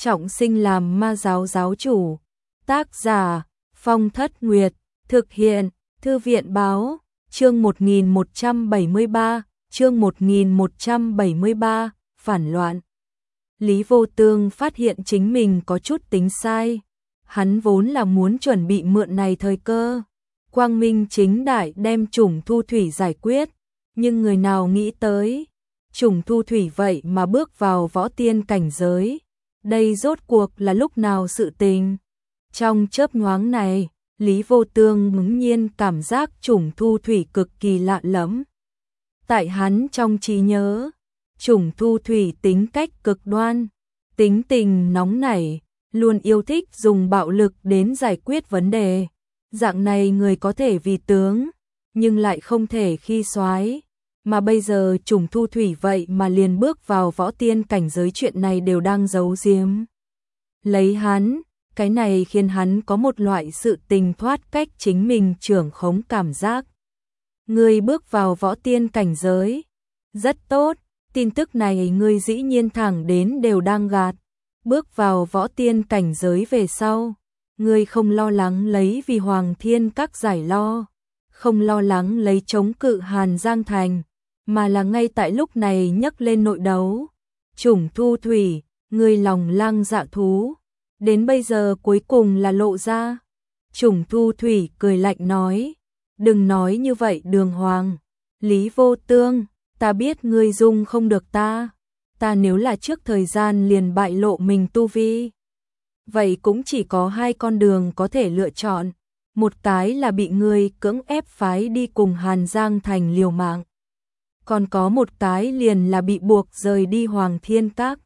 trọng sinh làm ma giáo giáo chủ. Tác giả Phong Thất Nguyệt, thực hiện Thư viện Báo, chương 1173, chương 1173, phản loạn. Lý Vô Tương phát hiện chính mình có chút tính sai. Hắn vốn là muốn chuẩn bị mượn này thời cơ, quang minh chính đại đem Trùng Thu Thủy giải quyết, nhưng người nào nghĩ tới, Trùng Thu Thủy vậy mà bước vào võ tiên cảnh giới. Đây rốt cuộc là lúc nào sự tình? Trong chớp nhoáng này, Lý Vô Tương ngẫu nhiên cảm giác Trùng Thu Thủy cực kỳ lạ lẫm. Tại hắn trong trí nhớ, Trùng Thu Thủy tính cách cực đoan, tính tình nóng nảy, luôn yêu thích dùng bạo lực đến giải quyết vấn đề. Dạng này người có thể vì tướng, nhưng lại không thể khi soái. Mà bây giờ Trùng Thu Thủy vậy mà liền bước vào võ tiên cảnh giới, chuyện này đều đang giấu giếm lấy hắn. Cái này khiến hắn có một loại sự tình thoát cách chính mình trưởng khống cảm giác. Ngươi bước vào võ tiên cảnh giới, rất tốt, tin tức này ngươi dĩ nhiên thẳng đến đều đang gạt. Bước vào võ tiên cảnh giới về sau, ngươi không lo lắng lấy vì Hoàng Thiên Các giải lo, không lo lắng lấy chống cự Hàn Giang Thành, mà là ngay tại lúc này nhấc lên nội đấu. Trùng Thu Thủy, ngươi lòng lang dạ thú, đến bây giờ cuối cùng là lộ ra. Trùng Thu Thủy cười lạnh nói, đừng nói như vậy đường hoàng. Lý Vô Tương, ta biết ngươi dung không được ta nếu là trước thời gian liền bại lộ mình tu vi. Vậy cũng chỉ có hai con đường có thể lựa chọn, một cái là bị ngươi cưỡng ép phái đi cùng Hàn Giang Thành liều mạng, còn có một cái liền là bị buộc rời đi Hoàng Thiên Các.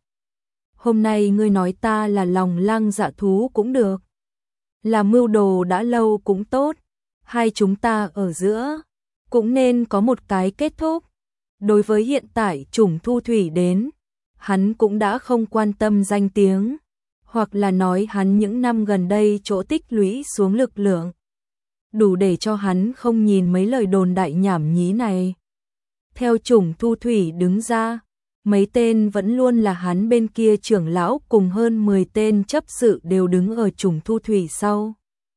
Hôm nay ngươi nói ta là lòng lang dạ thú cũng được, là mưu đồ đã lâu cũng tốt, hai chúng ta ở giữa cũng nên có một cái kết thúc. Đối với hiện tại Trùng Thu Thủy đến, hắn cũng đã không quan tâm danh tiếng, hoặc là nói hắn những năm gần đây chỗ tích lũy xuống lực lượng, đủ để cho hắn không nhìn mấy lời đồn đại nhảm nhí này. Theo Trùng Thu Thủy đứng ra, mấy tên vẫn luôn là hắn bên kia trưởng lão cùng hơn 10 tên chấp sự đều đứng ở Trùng Thu Thủy sau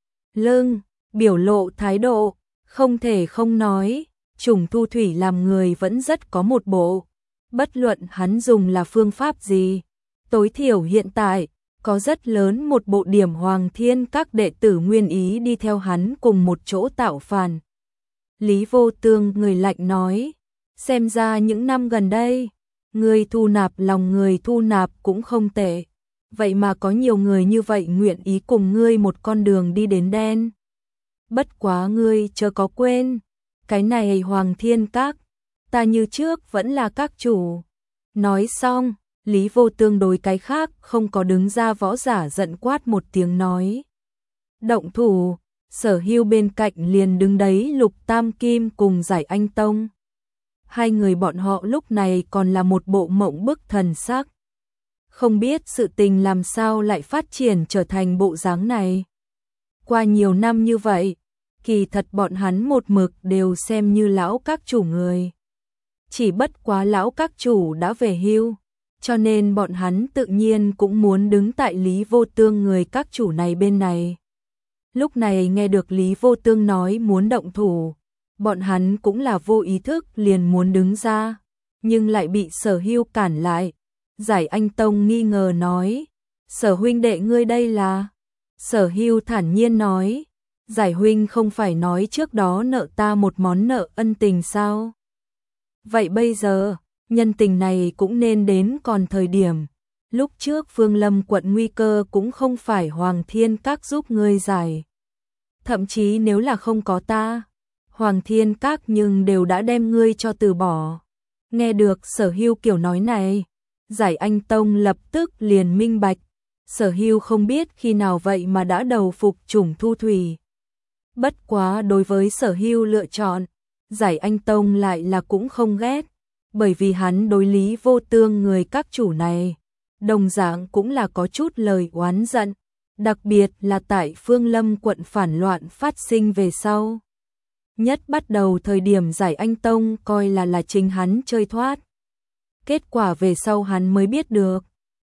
lưng, biểu lộ thái độ, không thể không nói, Trùng Thu Thủy làm người vẫn rất có một bộ. Bất luận hắn dùng là phương pháp gì, tối thiểu hiện tại, có rất lớn một bộ điểm Hoàng Thiên Các đệ tử nguyên ý đi theo hắn cùng một chỗ tạo phản. Lý Vô Tương người lạnh nói, xem ra những năm gần đây, người thu nạp lòng người thu nạp cũng không tệ. Vậy mà có nhiều người như vậy nguyện ý cùng ngươi một con đường đi đến đen. Bất quá ngươi chớ có quên, cái này Hoàng Thiên Các, ta như trước vẫn là các chủ. Nói xong, Lý Vô Tương đối cái khác không có đứng ra võ giả giận quát một tiếng nói. Động thủ, Sở Hưu bên cạnh liền đứng đấy Lục Tam Kim cùng Giải Anh Tông. Hai người bọn họ lúc này còn là một bộ mộng bức thần sắc. Không biết sự tình làm sao lại phát triển trở thành bộ dáng này. Qua nhiều năm như vậy, kỳ thật bọn hắn một mực đều xem như lão các chủ người. Chỉ bất quá lão các chủ đã về hưu, cho nên bọn hắn tự nhiên cũng muốn đứng tại Lý Vô Tương người các chủ này bên này. Lúc này nghe được Lý Vô Tương nói muốn động thủ, bọn hắn cũng là vô ý thức liền muốn đứng ra, nhưng lại bị Sở Hưu cản lại. Giải Anh Tông nghi ngờ nói, Sở huynh đệ ngươi đây là? Sở Hưu thản nhiên nói, Giải huynh không phải nói trước đó nợ ta một món nợ ân tình sao? Vậy bây giờ, nhân tình này cũng nên đến còn thời điểm. Lúc trước Phương Lâm quận nguy cơ cũng không phải Hoàng Thiên Các giúp ngươi giải. Thậm chí nếu là không có ta, Hoàng Thiên Các nhưng đều đã đem ngươi cho từ bỏ. Nghe được Sở Hưu kiểu nói này, Giải Anh Tông lập tức liền minh bạch. Sở Hưu không biết khi nào vậy mà đã đầu phục Trùng Thu Thủy. Bất quá đối với Sở Hưu lựa chọn, Giải Anh Tông lại là cũng không ghét, bởi vì hắn đối Lý Vô Tương người các chủ này, đồng dạng cũng là có chút lời oán giận, đặc biệt là tại Phương Lâm quận phản loạn phát sinh về sau. Nhất bắt đầu thời điểm Giải Anh Tông coi là chính hắn chơi thoát. Kết quả về sau hắn mới biết được,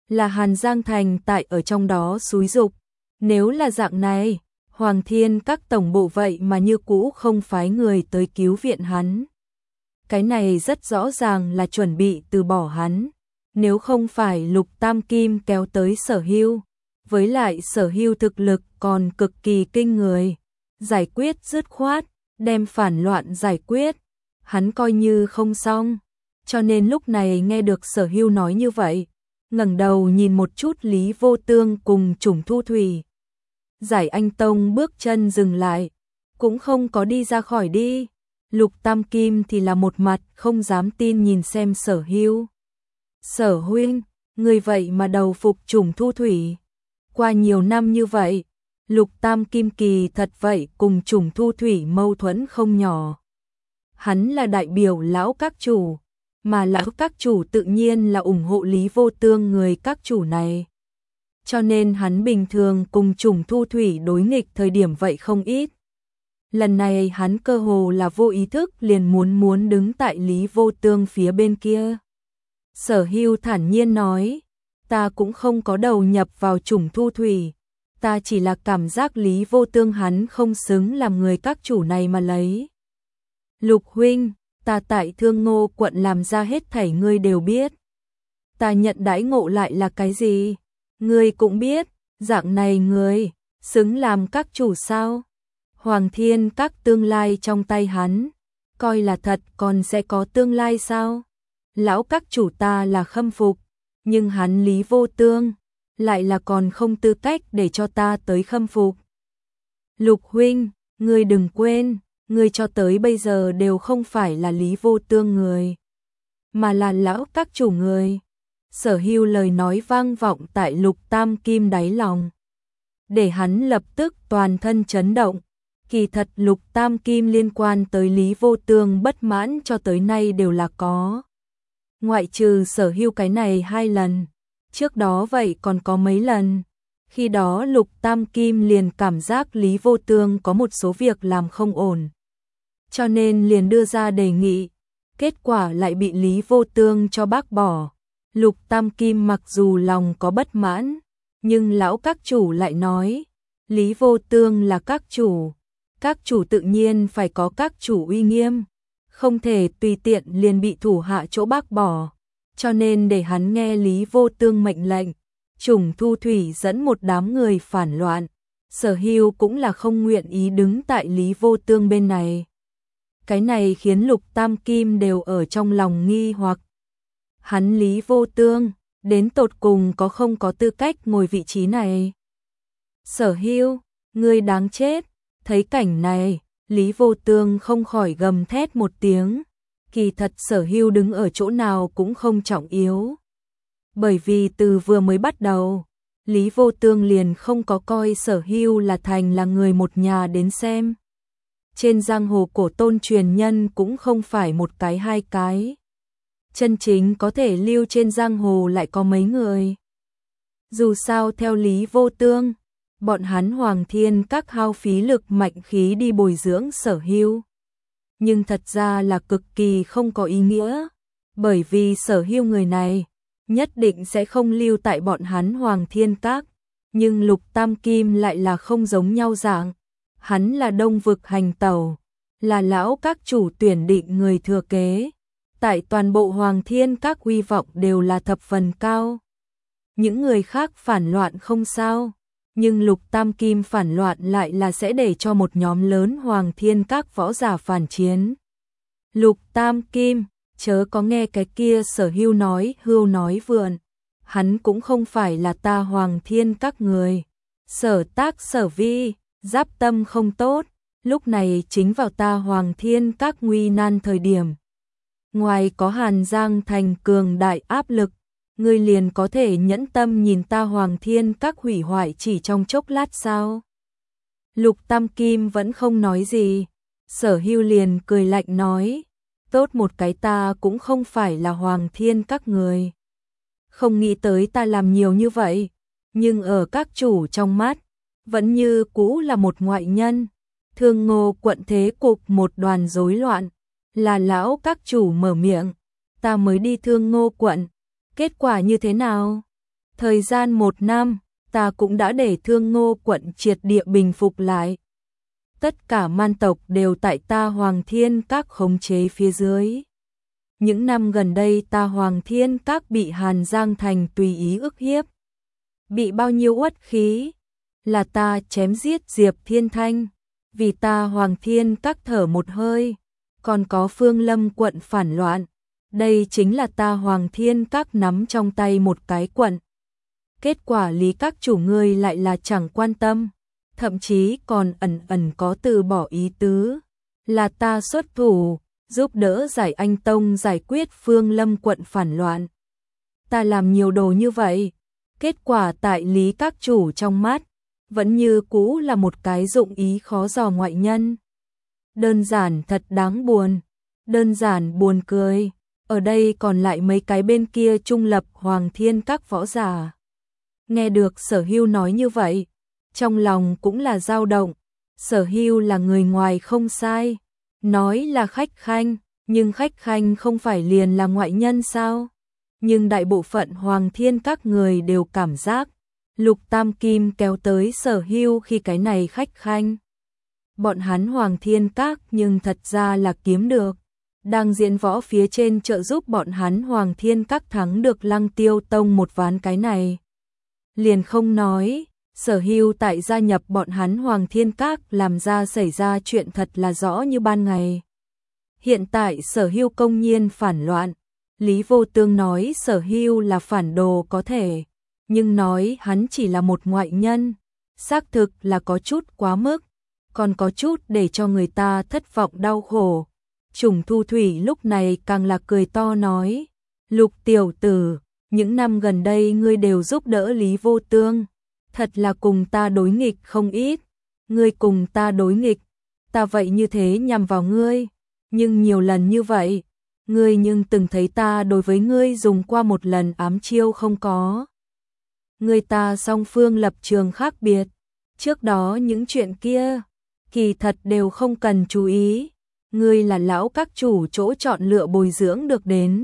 là Hàn Giang Thành tại ở trong đó xúi giục. Nếu là dạng này, Hoàng Thiên các tổng bộ vậy mà như cũ không phái người tới cứu viện hắn. Cái này rất rõ ràng là chuẩn bị từ bỏ hắn. Nếu không phải Lục Tam Kim kéo tới Sở Hưu, với lại Sở Hưu thực lực còn cực kỳ kinh người, giải quyết dứt khoát, đem phản loạn giải quyết, hắn coi như không xong. Cho nên lúc này nghe được Sở Hưu nói như vậy, ngẩng đầu nhìn một chút Lý Vô Tương cùng Trùng Thu Thủy. Giải Anh Tông bước chân dừng lại, cũng không có đi ra khỏi đi. Lục Tam Kim thì là một mặt không dám tin nhìn xem Sở Hưu. Sở huynh, người vậy mà đầu phục Trùng Thu Thủy. Qua nhiều năm như vậy, Lục Tam Kim kỳ thật vậy cùng Trùng Thu Thủy mâu thuẫn không nhỏ. Hắn là đại biểu lão các chủ, mà lão các chủ tự nhiên là ủng hộ Lý Vô Tương người các chủ này. Cho nên hắn bình thường cùng Trùng Thu Thủy đối nghịch thời điểm vậy không ít. Lần này hắn cơ hồ là vô ý thức liền muốn đứng tại Lý Vô Tương phía bên kia. Sở Hưu thản nhiên nói, ta cũng không có đầu nhập vào Trùng Thu Thủy, ta chỉ là cảm giác Lý Vô Tương hắn không xứng làm người các chủ này mà lấy. Lục huynh, ta tại Thương Ngô quận làm ra hết thảy ngươi đều biết. Ta nhận đãi ngộ lại là cái gì? Ngươi cũng biết, dạng này ngươi xứng làm các chủ sao? Hoàng Thiên các tương lai trong tay hắn, coi là thật còn sẽ có tương lai sao? Lão các chủ ta là khâm phục, nhưng hắn Lý Vô Tương lại là còn không tư cách để cho ta tới khâm phục. Lục huynh, ngươi đừng quên, ngươi cho tới bây giờ đều không phải là Lý Vô Tương người, mà là lão các chủ người. Sở Hưu lời nói vang vọng tại Lục Tam Kim đáy lòng, để hắn lập tức toàn thân chấn động. Kỳ thật Lục Tam Kim liên quan tới Lý Vô Tương bất mãn cho tới nay đều là có. Ngoại trừ Sở Hưu cái này 2 lần, trước đó vậy còn có mấy lần. Khi đó Lục Tam Kim liền cảm giác Lý Vô Tương có một số việc làm không ổn, cho nên liền đưa ra đề nghị, kết quả lại bị Lý Vô Tương cho bác bỏ. Lục Tam Kim mặc dù lòng có bất mãn, nhưng lão các chủ lại nói, Lý Vô Tương là các chủ tự nhiên phải có các chủ uy nghiêm, không thể tùy tiện liền bị thủ hạ chỗ bác bỏ, cho nên để hắn nghe Lý Vô Tương mệnh lệnh. Trùng Thu Thủy dẫn một đám người phản loạn, Sở Hưu cũng là không nguyện ý đứng tại Lý Vô Tương bên này. Cái này khiến Lục Tam Kim đều ở trong lòng nghi hoặc. Hắn Lý Vô Tương, đến tột cùng có không có tư cách ngồi vị trí này? Sở Hưu, ngươi đáng chết. Thấy cảnh này, Lý Vô Tương không khỏi gầm thét một tiếng. Kỳ thật Sở Hưu đứng ở chỗ nào cũng không trọng yếu. Bởi vì từ vừa mới bắt đầu, Lý Vô Tương liền không có coi Sở Hưu là thành là người một nhà đến xem. Trên giang hồ cổ tôn truyền nhân cũng không phải một cái 2 cái. Chân chính có thể lưu trên giang hồ lại có mấy người. Dù sao theo Lý Vô Tương, bọn hắn Hoàng Thiên các hao phí lực mạnh khí đi bồi dưỡng Sở Hưu, nhưng thật ra là cực kỳ không có ý nghĩa, bởi vì Sở Hưu người này nhất định sẽ không lưu tại bọn hắn Hoàng Thiên các, nhưng Lục Tam Kim lại là không giống nhau dạng, hắn là đông vực hành tẩu, là lão các chủ tuyển định người thừa kế, tại toàn bộ Hoàng Thiên các uy vọng đều là thập phần cao. Những người khác phản loạn không sao, nhưng Lục Tam Kim phản loạn lại là sẽ để cho một nhóm lớn Hoàng Thiên các võ giả phản chiến. Lục Tam Kim, chớ có nghe cái kia Sở Hưu nói hưu nói vượn, hắn cũng không phải là ta Hoàng Thiên các người. Sở Tác Sở Vi, giáp tâm không tốt, lúc này chính vào ta Hoàng Thiên các nguy nan thời điểm. Ngoài có Hàn Giang Thành cường đại áp lực, ngươi liền có thể nhẫn tâm nhìn ta Hoàng Thiên các hủy hoại chỉ trong chốc lát sao? Lục Tam Kim vẫn không nói gì, Sở Hưu liền cười lạnh nói, tốt một cái ta cũng không phải là Hoàng Thiên các người. Không nghĩ tới ta làm nhiều như vậy, nhưng ở các chủ trong mắt, vẫn như cũ là một ngoại nhân. Thương Ngô quận thế cục một đoàn rối loạn, là lão các chủ mở miệng, ta mới đi Thương Ngô quận, kết quả như thế nào? Thời gian 1 năm, ta cũng đã để Thương Ngô quận triệt địa bình phục lại. Tất cả man tộc đều tại ta Hoàng Thiên Các khống chế phía dưới. Những năm gần đây ta Hoàng Thiên Các bị Hàn Giang Thành tùy ý ức hiếp. Bị bao nhiêu uất khí, là ta chém giết Diệp Thiên Thanh, vì ta Hoàng Thiên Các thở một hơi, còn có Phương Lâm quận phản loạn. Đây chính là ta Hoàng Thiên Các nắm trong tay một cái quận. Kết quả Lý các chủ ngươi lại là chẳng quan tâm, thậm chí còn ẩn ẩn có từ bỏ ý tứ, là ta xuất thủ, giúp đỡ Giải Anh Tông giải quyết Phương Lâm quận phản loạn. Ta làm nhiều đồ như vậy, kết quả tại Lý các chủ trong mắt, vẫn như cũ là một cái dụng ý khó dò ngoại nhân. Đơn giản thật đáng buồn, đơn giản buồn cười, ở đây còn lại mấy cái bên kia trung lập Hoàng Thiên Các võ giả. Nghe được Sở Hưu nói như vậy, trong lòng cũng là dao động. Sở Hưu là người ngoài không sai, nói là khách khanh, nhưng khách khanh không phải liền là ngoại nhân sao? Nhưng đại bộ phận Hoàng Thiên Các người đều cảm giác Lục Tam Kim kéo tới Sở Hưu khi cái này khách khanh. Bọn hắn Hoàng Thiên Các nhưng thật ra là kiếm được, đang diễn võ phía trên trợ giúp bọn hắn Hoàng Thiên Các thắng được Lăng Tiêu Tông một ván cái này. Liền không nói, Sở Hưu tại gia nhập bọn hắn Hoàng Thiên Các làm ra xảy ra chuyện thật là rõ như ban ngày. Hiện tại Sở Hưu công nhiên phản loạn, Lý Vô Tương nói Sở Hưu là phản đồ có thể, nhưng nói hắn chỉ là một ngoại nhân, xác thực là có chút quá mức, còn có chút để cho người ta thất vọng đau khổ. Trùng Thu Thủy lúc này càng là cười to nói, Lục tiểu tử, những năm gần đây ngươi đều giúp đỡ Lý Vô Tương, thật là cùng ta đối nghịch không ít, ngươi cùng ta đối nghịch, ta vậy như thế nhằm vào ngươi, nhưng nhiều lần như vậy, ngươi nhưng từng thấy ta đối với ngươi dùng qua một lần ám chiêu không có. Ngươi ta song phương lập trường khác biệt, trước đó những chuyện kia, kỳ thật đều không cần chú ý, ngươi là lão các chủ chỗ chọn lựa bồi dưỡng được đến.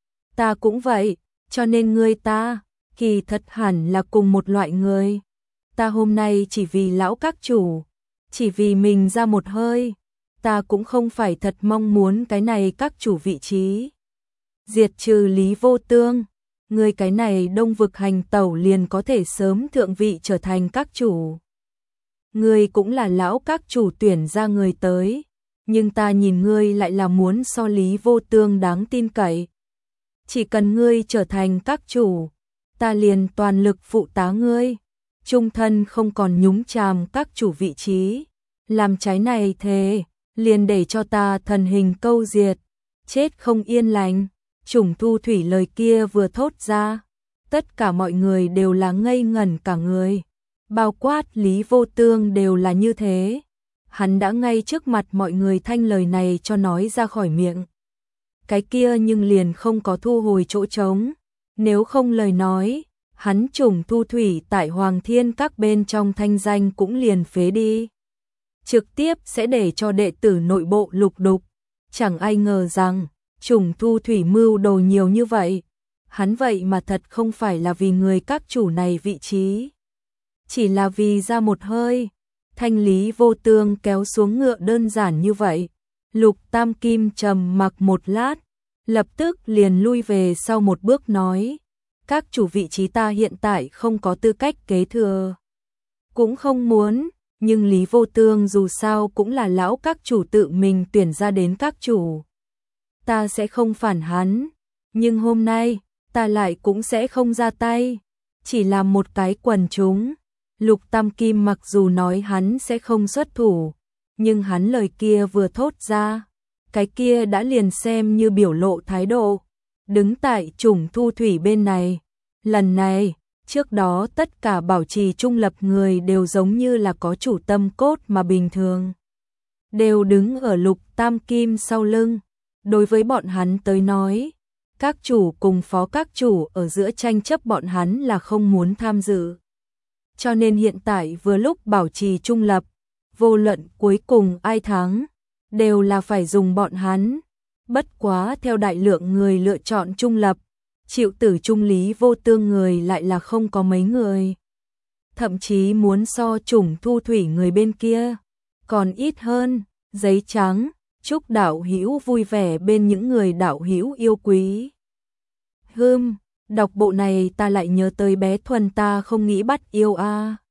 Ta cũng vậy, cho nên ngươi ta, kỳ thật hẳn là cùng một loại người. Ta hôm nay chỉ vì lão các chủ, chỉ vì mình ra một hơi, ta cũng không phải thật mong muốn cái này các chủ vị trí. Diệt trừ Lý Vô Tương, ngươi cái này Đông vực hành tẩu liền có thể sớm thượng vị trở thành các chủ. Ngươi cũng là lão các chủ tuyển ra người tới, nhưng ta nhìn ngươi lại là muốn so Lý Vô Tương đáng tin cậy. Chỉ cần ngươi trở thành các chủ, ta liền toàn lực phụ tá ngươi, trung thân không còn nhúng chàm các chủ vị trí, làm trái này thề, liền để cho ta thần hình câu diệt, chết không yên lành. Trùng Thu Thủy lời kia vừa thốt ra, tất cả mọi người đều là ngây ngẩn cả người, bao quát Lý Vô Tương đều là như thế. Hắn đã ngay trước mặt mọi người thanh lời này cho nói ra khỏi miệng. Cái kia nhưng liền không có thu hồi chỗ trống, nếu không lời nói, hắn Trùng Thu Thủy tại Hoàng Thiên Các bên trong thanh danh cũng liền phế đi. Trực tiếp sẽ để cho đệ tử nội bộ lục đục, chẳng ai ngờ rằng Trùng Thu Thủy mưu đồ nhiều như vậy, hắn vậy mà thật không phải là vì người các chủ này vị trí, chỉ là vì ra một hơi, thanh Lý Vô Tương kéo xuống ngựa đơn giản như vậy. Lục Tam Kim trầm mặc một lát, lập tức liền lui về sau một bước nói, các chủ vị trí ta hiện tại không có tư cách kế thừa, cũng không muốn, nhưng Lý Vô Tương dù sao cũng là lão các chủ tự mình tuyển ra đến các chủ. Ta sẽ không phản hắn, nhưng hôm nay, ta lại cũng sẽ không ra tay, chỉ làm một cái quần chúng. Lục Tam Kim mặc dù nói hắn sẽ không xuất thủ, nhưng hắn lời kia vừa thốt ra, cái kia đã liền xem như biểu lộ thái độ. Đứng tại Trùng Thu Thủy bên này, lần này, trước đó tất cả bảo trì trung lập người đều giống như là có chủ tâm cốt mà bình thường, đều đứng ở Lục Tam Kim sau lưng. Đối với bọn hắn tới nói, các chủ cùng phó các chủ ở giữa tranh chấp bọn hắn là không muốn tham dự. Cho nên hiện tại vừa lúc bảo trì trung lập, vô luận cuối cùng ai thắng, đều là phải dùng bọn hắn. Bất quá theo đại lượng người lựa chọn trung lập, chịu tử trung lý vô tương người lại là không có mấy người. Thậm chí muốn so chủng Thu Thủy người bên kia, còn ít hơn. Giấy trắng, chúc đạo hữu vui vẻ bên những người đạo hữu yêu quý. Đọc bộ này ta lại nhớ tới bé Thuần ta không nghĩ bắt yêu a.